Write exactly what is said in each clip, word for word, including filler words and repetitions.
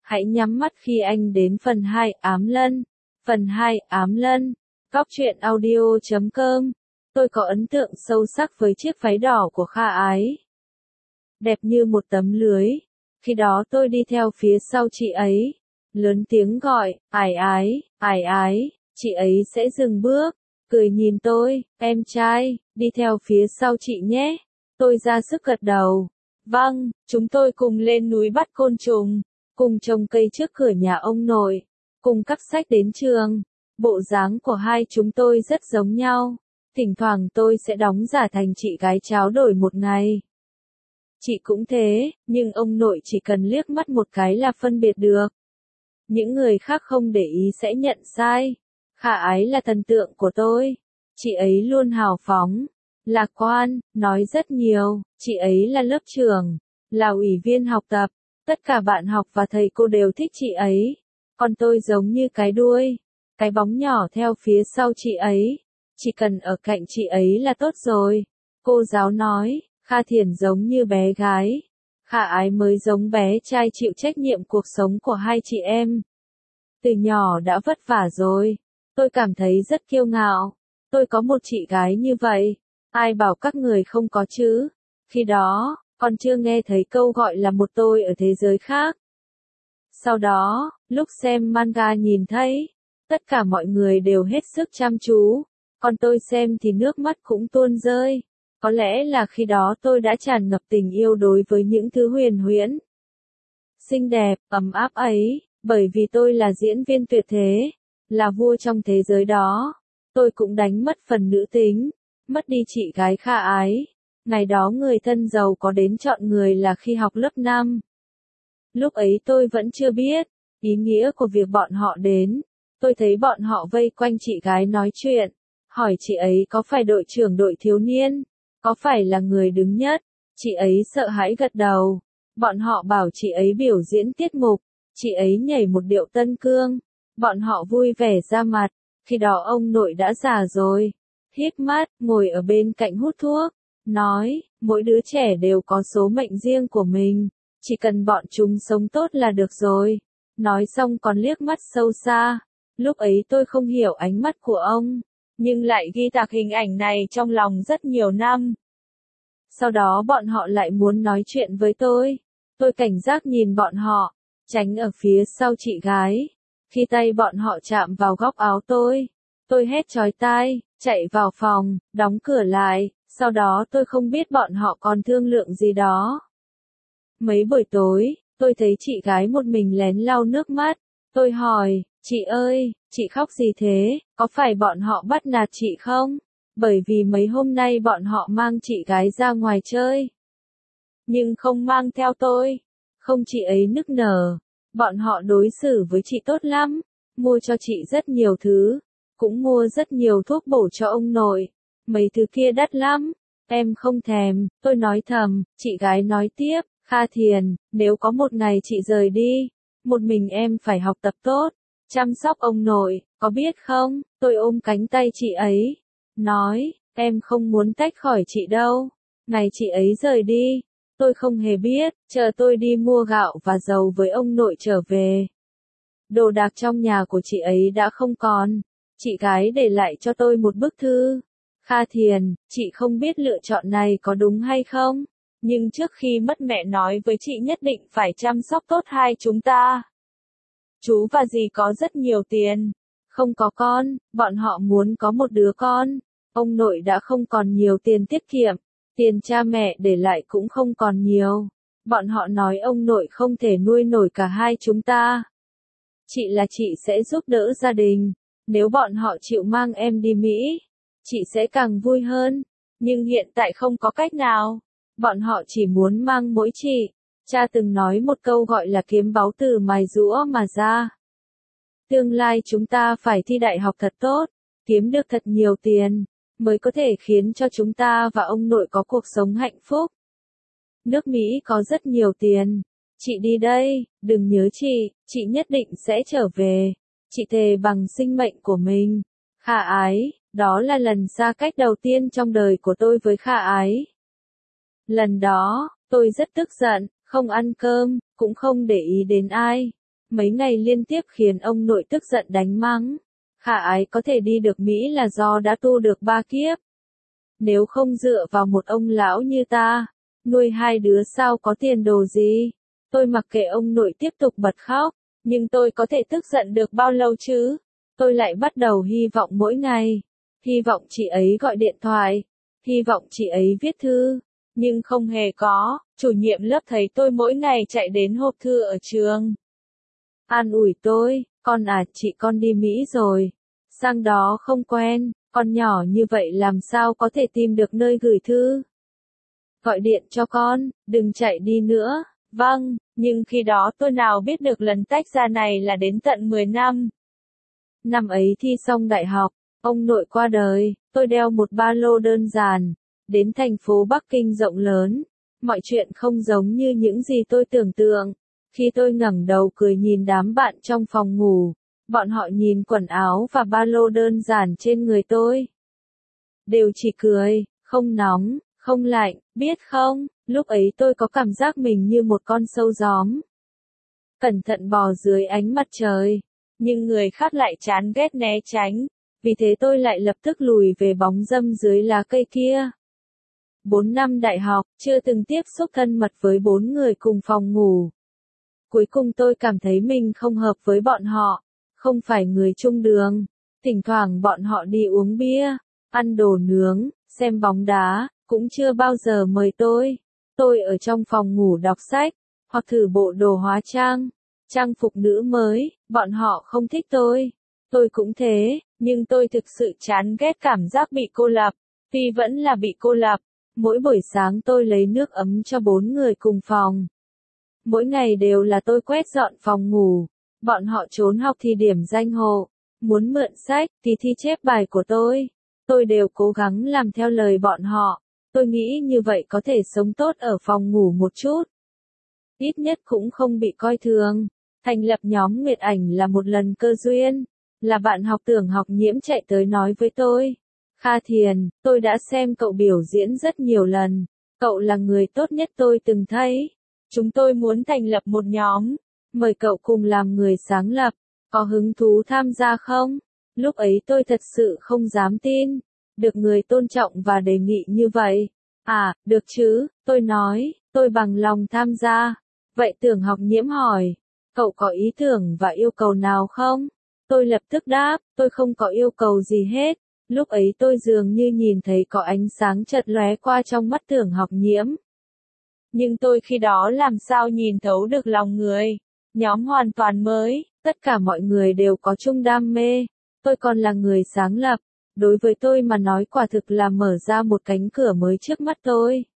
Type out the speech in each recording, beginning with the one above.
Hãy nhắm mắt khi anh đến phần hai ám lân. Phần hai ám lân. Góc truyện audio chấm com. Tôi có ấn tượng sâu sắc với chiếc váy đỏ của Kha Ái. Đẹp như một tấm lưới. Khi đó tôi đi theo phía sau chị ấy. Lớn tiếng gọi, Ái Ái, Ái Ái. Chị ấy sẽ dừng bước. Cười nhìn tôi, em trai, đi theo phía sau chị nhé. Tôi ra sức gật đầu. Vâng, chúng tôi cùng lên núi bắt côn trùng, cùng trồng cây trước cửa nhà ông nội, cùng cắp sách đến trường. Bộ dáng của hai chúng tôi rất giống nhau. Thỉnh thoảng tôi sẽ đóng giả thành chị gái tráo đổi một ngày. Chị cũng thế, nhưng ông nội chỉ cần liếc mắt một cái là phân biệt được. Những người khác không để ý sẽ nhận sai. Kha Ái là thần tượng của tôi. Chị ấy luôn hào phóng, lạc quan, nói rất nhiều. Chị ấy là lớp trưởng, là ủy viên học tập. Tất cả bạn học và thầy cô đều thích chị ấy. Còn tôi giống như cái đuôi, cái bóng nhỏ theo phía sau chị ấy. Chỉ cần ở cạnh chị ấy là tốt rồi. Cô giáo nói, Kha Thiền giống như bé gái. Kha Ái mới giống bé trai chịu trách nhiệm cuộc sống của hai chị em. Từ nhỏ đã vất vả rồi. Tôi cảm thấy rất kiêu ngạo. Tôi có một chị gái như vậy. Ai bảo các người không có chứ? Khi đó, còn chưa nghe thấy câu gọi là một tôi ở thế giới khác. Sau đó, lúc xem manga nhìn thấy, tất cả mọi người đều hết sức chăm chú. Còn tôi xem thì nước mắt cũng tuôn rơi. Có lẽ là khi đó tôi đã tràn ngập tình yêu đối với những thứ huyền huyễn, xinh đẹp, ấm áp ấy. Bởi vì tôi là diễn viên tuyệt thế, là vua trong thế giới đó. Tôi cũng đánh mất phần nữ tính, mất đi chị gái Kha Ái. Ngày đó người thân giàu có đến chọn người là khi học lớp năm. Lúc ấy tôi vẫn chưa biết ý nghĩa của việc bọn họ đến. Tôi thấy bọn họ vây quanh chị gái nói chuyện, hỏi chị ấy có phải đội trưởng đội thiếu niên, có phải là người đứng nhất. Chị ấy sợ hãi gật đầu. Bọn họ bảo chị ấy biểu diễn tiết mục, chị ấy nhảy một điệu tân cương. Bọn họ vui vẻ ra mặt. Khi đó ông nội đã già rồi, híp mắt, ngồi ở bên cạnh hút thuốc, nói, mỗi đứa trẻ đều có số mệnh riêng của mình, chỉ cần bọn chúng sống tốt là được rồi. Nói xong còn liếc mắt sâu xa. Lúc ấy tôi không hiểu ánh mắt của ông, nhưng lại ghi tạc hình ảnh này trong lòng rất nhiều năm. Sau đó bọn họ lại muốn nói chuyện với tôi. Tôi cảnh giác nhìn bọn họ, tránh ở phía sau chị gái. Khi tay bọn họ chạm vào góc áo tôi, tôi hét chói tai, chạy vào phòng, đóng cửa lại. Sau đó tôi không biết bọn họ còn thương lượng gì đó. Mấy buổi tối, tôi thấy chị gái một mình lén lau nước mắt. Tôi hỏi, chị ơi, chị khóc gì thế, có phải bọn họ bắt nạt chị không? Bởi vì mấy hôm nay bọn họ mang chị gái ra ngoài chơi, nhưng không mang theo tôi. Không, chị ấy nức nở. Bọn họ đối xử với chị tốt lắm, mua cho chị rất nhiều thứ, cũng mua rất nhiều thuốc bổ cho ông nội. Mấy thứ kia đắt lắm, em không thèm. Tôi nói thầm. Chị gái nói tiếp, Kha Thiền, nếu có một ngày chị rời đi, một mình em phải học tập tốt, chăm sóc ông nội, có biết không? Tôi ôm cánh tay chị ấy, nói, em không muốn tách khỏi chị đâu. Ngày chị ấy rời đi, tôi không hề biết, chờ tôi đi mua gạo và dầu với ông nội trở về. Đồ đạc trong nhà của chị ấy đã không còn. Chị gái để lại cho tôi một bức thư. Kha Thiền, chị không biết lựa chọn này có đúng hay không, nhưng trước khi mất mẹ nói với chị nhất định phải chăm sóc tốt hai chúng ta. Chú và dì có rất nhiều tiền, không có con, bọn họ muốn có một đứa con. Ông nội đã không còn nhiều tiền tiết kiệm, tiền cha mẹ để lại cũng không còn nhiều. Bọn họ nói ông nội không thể nuôi nổi cả hai chúng ta. Chị là chị sẽ giúp đỡ gia đình. Nếu bọn họ chịu mang em đi Mỹ, chị sẽ càng vui hơn. Nhưng hiện tại không có cách nào. Bọn họ chỉ muốn mang mỗi chị. Cha từng nói một câu gọi là kiếm báu từ mài giũa mà ra. Tương lai chúng ta phải thi đại học thật tốt, kiếm được thật nhiều tiền, mới có thể khiến cho chúng ta và ông nội có cuộc sống hạnh phúc. Nước Mỹ có rất nhiều tiền. Chị đi đây, đừng nhớ chị, chị nhất định sẽ trở về. Chị thề bằng sinh mệnh của mình. Kha Ái, đó là lần xa cách đầu tiên trong đời của tôi với Kha Ái. Lần đó, tôi rất tức giận, không ăn cơm, cũng không để ý đến ai. mấy ngày liên tiếp khiến ông nội tức giận đánh mắng. Khả ái có thể đi được Mỹ là do đã tu được ba kiếp. Nếu không dựa vào một ông lão như ta, nuôi hai đứa sao có tiền đồ gì? Tôi mặc kệ ông nội tiếp tục bật khóc, nhưng tôi có thể tức giận được bao lâu chứ? Tôi lại bắt đầu hy vọng mỗi ngày. Hy vọng chị ấy gọi điện thoại. Hy vọng chị ấy viết thư. Nhưng không hề có, chủ nhiệm lớp thấy tôi mỗi ngày chạy đến hộp thư ở trường. An ủi tôi, con à, chị con đi Mỹ rồi. Sang đó không quen, con nhỏ như vậy làm sao có thể tìm được nơi gửi thư. Gọi điện cho con, đừng chạy đi nữa. Vâng, nhưng khi đó tôi nào biết được lần tách ra này là đến tận mười năm. Năm ấy thi xong đại học, ông nội qua đời, tôi đeo một ba lô đơn giản, đến thành phố Bắc Kinh rộng lớn. Mọi chuyện không giống như những gì tôi tưởng tượng. Khi tôi ngẩng đầu cười nhìn đám bạn trong phòng ngủ, bọn họ nhìn quần áo và ba lô đơn giản trên người tôi. Đều chỉ cười, không nóng, không lạnh, biết không, lúc ấy tôi có cảm giác mình như một con sâu gióm. Cẩn thận bò dưới ánh mặt trời, nhưng người khác lại chán ghét né tránh, vì thế tôi lại lập tức lùi về bóng râm dưới lá cây kia. Bốn năm đại học, chưa từng tiếp xúc thân mật với bốn người cùng phòng ngủ. Cuối cùng tôi cảm thấy mình không hợp với bọn họ, không phải người chung đường. Thỉnh thoảng bọn họ đi uống bia, ăn đồ nướng, xem bóng đá, cũng chưa bao giờ mời tôi. Tôi ở trong phòng ngủ đọc sách, hoặc thử bộ đồ hóa trang, trang phục nữ mới, bọn họ không thích tôi. Tôi cũng thế, nhưng tôi thực sự chán ghét cảm giác bị cô lập, tuy vẫn là bị cô lập. Mỗi buổi sáng tôi lấy nước ấm cho bốn người cùng phòng. Mỗi ngày đều là tôi quét dọn phòng ngủ. Bọn họ trốn học thì điểm danh hộ, muốn mượn sách thì thi chép bài của tôi. Tôi đều cố gắng làm theo lời bọn họ. Tôi nghĩ như vậy có thể sống tốt ở phòng ngủ một chút. Ít nhất cũng không bị coi thường. Thành lập nhóm Nguyệt Ảnh là một lần cơ duyên. Là bạn học Tưởng Học Nhiễm chạy tới nói với tôi. Kha Thiền, tôi đã xem cậu biểu diễn rất nhiều lần. Cậu là người tốt nhất tôi từng thấy. Chúng tôi muốn thành lập một nhóm. Mời cậu cùng làm người sáng lập. Có hứng thú tham gia không? Lúc ấy tôi thật sự không dám tin. Được người tôn trọng và đề nghị như vậy. À, được chứ, tôi nói, tôi bằng lòng tham gia. Vậy Tưởng Học Nhiễm hỏi, cậu có ý tưởng và yêu cầu nào không? Tôi lập tức đáp, tôi không có yêu cầu gì hết. Lúc ấy tôi dường như nhìn thấy có ánh sáng chợt lóe qua trong mắt Tưởng Học Nhiễm. Nhưng tôi khi đó làm sao nhìn thấu được lòng người. Nhóm hoàn toàn mới, tất cả mọi người đều có chung đam mê. Tôi còn là người sáng lập. Đối với tôi mà nói quả thực là mở ra một cánh cửa mới trước mắt tôi.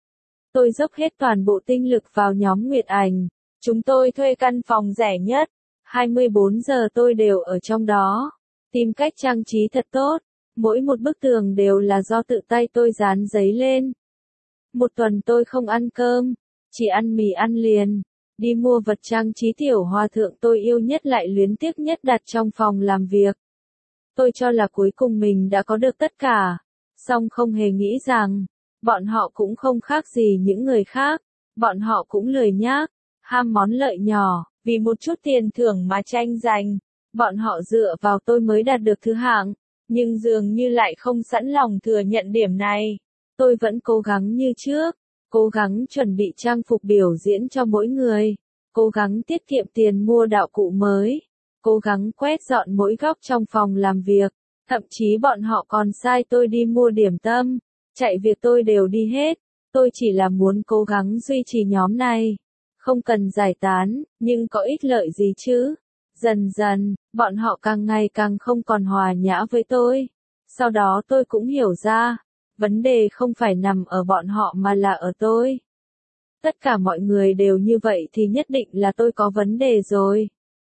Tôi dốc hết toàn bộ tinh lực vào nhóm Nguyệt Ảnh. Chúng tôi thuê căn phòng rẻ nhất. hai mươi bốn giờ tôi đều ở trong đó. Tìm cách trang trí thật tốt. Mỗi một bức tường đều là do tự tay tôi dán giấy lên. Một tuần tôi không ăn cơm, chỉ ăn mì ăn liền. Đi mua vật trang trí tiểu hòa thượng tôi yêu nhất lại luyến tiếc nhất đặt trong phòng làm việc. Tôi cho là cuối cùng mình đã có được tất cả. Song không hề nghĩ rằng, bọn họ cũng không khác gì những người khác. Bọn họ cũng lười nhác, ham món lợi nhỏ, vì một chút tiền thưởng mà tranh giành. Bọn họ dựa vào tôi mới đạt được thứ hạng, nhưng dường như lại không sẵn lòng thừa nhận điểm này. Tôi vẫn cố gắng như trước, cố gắng chuẩn bị trang phục biểu diễn cho mỗi người, cố gắng tiết kiệm tiền mua đạo cụ mới, cố gắng quét dọn mỗi góc trong phòng làm việc, thậm chí bọn họ còn sai tôi đi mua điểm tâm, chạy việc tôi đều đi hết, tôi chỉ là muốn cố gắng duy trì nhóm này, không cần giải tán, nhưng có ích lợi gì chứ? Dần dần, bọn họ càng ngày càng không còn hòa nhã với tôi. Sau đó tôi cũng hiểu ra, vấn đề không phải nằm ở bọn họ mà là ở tôi. Tất cả mọi người đều như vậy thì nhất định là tôi có vấn đề rồi.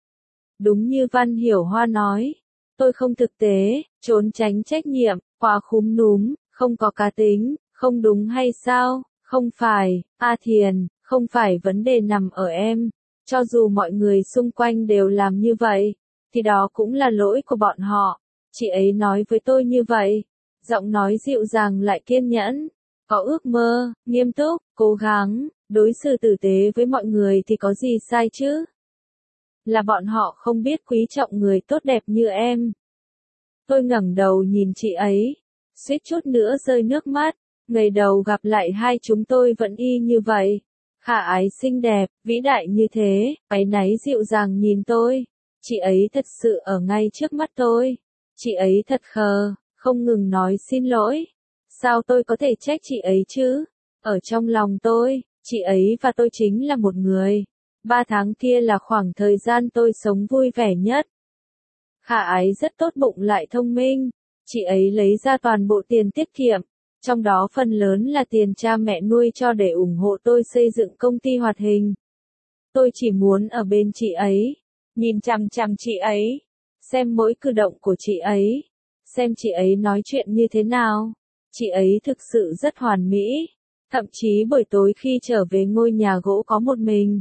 Đúng như Văn Hiểu Hoa nói, tôi không thực tế, trốn tránh trách nhiệm, quá khúm núm, không có cá tính, không đúng hay sao? Không phải, A Thiền, không phải vấn đề nằm ở em. Cho dù mọi người xung quanh đều làm như vậy, thì đó cũng là lỗi của bọn họ. Chị ấy nói với tôi như vậy. Giọng nói dịu dàng lại kiên nhẫn. Có ước mơ, nghiêm túc, cố gắng, đối xử tử tế với mọi người thì có gì sai chứ? là bọn họ không biết quý trọng người tốt đẹp như em. Tôi ngẩng đầu nhìn chị ấy, suýt chút nữa rơi nước mắt, ngày đầu gặp lại hai chúng tôi vẫn y như vậy. Khả ái xinh đẹp, vĩ đại như thế, áy náy dịu dàng nhìn tôi. Chị ấy thật sự ở ngay trước mắt tôi. Chị ấy thật khờ, không ngừng nói xin lỗi. Sao tôi có thể trách chị ấy chứ? Ở trong lòng tôi, chị ấy và tôi chính là một người. Ba tháng kia là khoảng thời gian tôi sống vui vẻ nhất. Khả ái rất tốt bụng lại thông minh. Chị ấy lấy ra toàn bộ tiền tiết kiệm, trong đó phần lớn là tiền cha mẹ nuôi cho để ủng hộ tôi xây dựng công ty hoạt hình. Tôi chỉ muốn ở bên chị ấy, nhìn chằm chằm chị ấy, xem mỗi cử động của chị ấy, xem chị ấy nói chuyện như thế nào. Chị ấy thực sự rất hoàn mỹ, thậm chí buổi tối khi trở về ngôi nhà gỗ có một mình,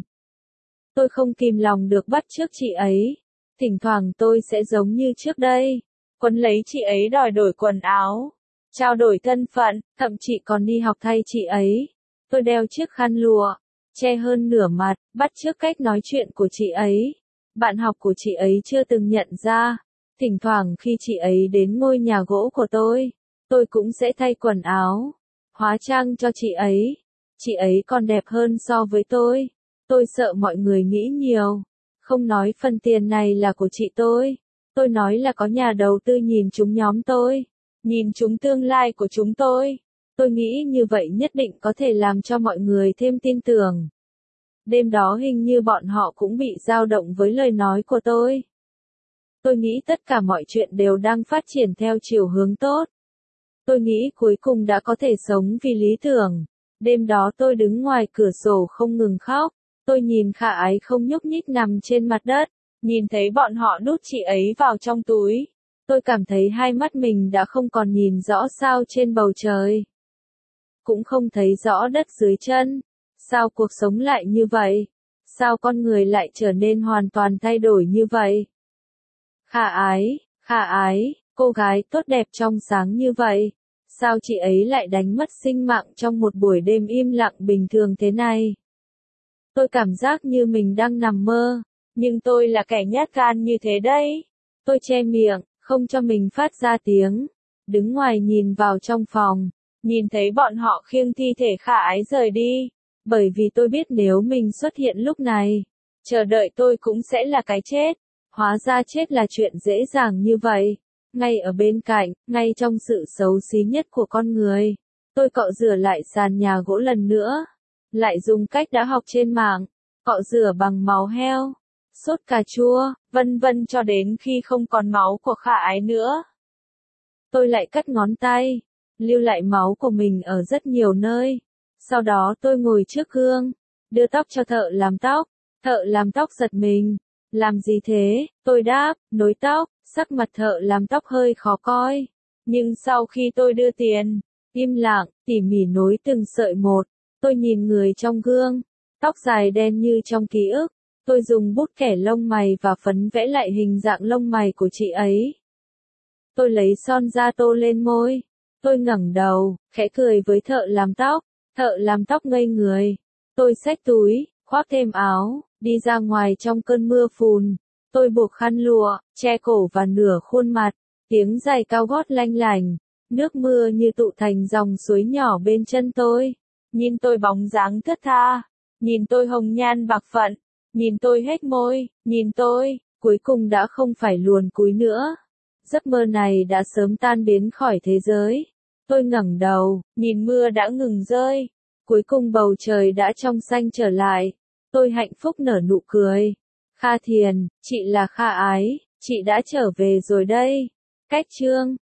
tôi không kìm lòng được bắt chước chị ấy. Thỉnh thoảng tôi sẽ giống như trước đây, quấn lấy chị ấy đòi đổi quần áo, trao đổi thân phận, thậm chí còn đi học thay chị ấy. Tôi đeo chiếc khăn lụa, che hơn nửa mặt, bắt chước cách nói chuyện của chị ấy. Bạn học của chị ấy chưa từng nhận ra. Thỉnh thoảng khi chị ấy đến ngôi nhà gỗ của tôi, tôi cũng sẽ thay quần áo, hóa trang cho chị ấy. Chị ấy còn đẹp hơn so với tôi. Tôi sợ mọi người nghĩ nhiều. Không nói phần tiền này là của chị tôi. Tôi nói là có nhà đầu tư nhìn chúng nhóm tôi, nhìn chúng tương lai của chúng tôi. Tôi nghĩ như vậy nhất định có thể làm cho mọi người thêm tin tưởng. Đêm đó hình như bọn họ cũng bị dao động với lời nói của tôi. Tôi nghĩ tất cả mọi chuyện đều đang phát triển theo chiều hướng tốt. Tôi nghĩ cuối cùng đã có thể sống vì lý tưởng. Đêm đó tôi đứng ngoài cửa sổ không ngừng khóc. Tôi nhìn Khả Ái không nhúc nhích nằm trên mặt đất, nhìn thấy bọn họ đút chị ấy vào trong túi. Tôi cảm thấy hai mắt mình đã không còn nhìn rõ sao trên bầu trời, cũng không thấy rõ đất dưới chân. Sao cuộc sống lại như vậy? Sao con người lại trở nên hoàn toàn thay đổi như vậy? Khả Ái, Khả Ái, cô gái tốt đẹp trong sáng như vậy. Sao chị ấy lại đánh mất sinh mạng trong một buổi đêm im lặng bình thường thế này? Tôi cảm giác như mình đang nằm mơ, nhưng tôi là kẻ nhát gan như thế đấy. Tôi che miệng, không cho mình phát ra tiếng, đứng ngoài nhìn vào trong phòng, nhìn thấy bọn họ khiêng thi thể Khả Ái rời đi, bởi vì tôi biết nếu mình xuất hiện lúc này, chờ đợi tôi cũng sẽ là cái chết. Hóa ra chết là chuyện dễ dàng như vậy, ngay ở bên cạnh, ngay trong sự xấu xí nhất của con người. Tôi cọ rửa lại sàn nhà gỗ lần nữa, lại dùng cách đã học trên mạng, cọ rửa bằng máu heo, sốt cà chua, vân vân cho đến khi không còn máu của Khả Ái nữa. Tôi lại cắt ngón tay, lưu lại máu của mình ở rất nhiều nơi. Sau đó tôi ngồi trước gương, đưa tóc cho thợ làm tóc. Thợ làm tóc giật mình. Làm gì thế? Tôi đáp, nối tóc. Sắc mặt thợ làm tóc hơi khó coi. Nhưng sau khi tôi đưa tiền, im lặng, tỉ mỉ nối từng sợi một. Tôi nhìn người trong gương, tóc dài đen như trong ký ức. Tôi dùng bút kẻ lông mày và phấn vẽ lại hình dạng lông mày của chị ấy. Tôi lấy son ra tô lên môi. Tôi ngẩng đầu, khẽ cười với thợ làm tóc. Thợ làm tóc ngây người. Tôi xách túi, khoác thêm áo, đi ra ngoài trong cơn mưa phùn. Tôi buộc khăn lụa, che cổ và nửa khuôn mặt. Tiếng giày cao gót lanh lành. Nước mưa như tụ thành dòng suối nhỏ bên chân tôi. Nhìn tôi bóng dáng thướt tha. Nhìn tôi hồng nhan bạc phận. Nhìn tôi hết môi. Nhìn tôi, cuối cùng đã không phải luồn cúi nữa. Giấc mơ này đã sớm tan biến khỏi thế giới. Tôi ngẩng đầu, nhìn mưa đã ngừng rơi. Cuối cùng bầu trời đã trong xanh trở lại. Tôi hạnh phúc nở nụ cười. Kha Thiền, chị là Kha Ái, chị đã trở về rồi đây. Cách chương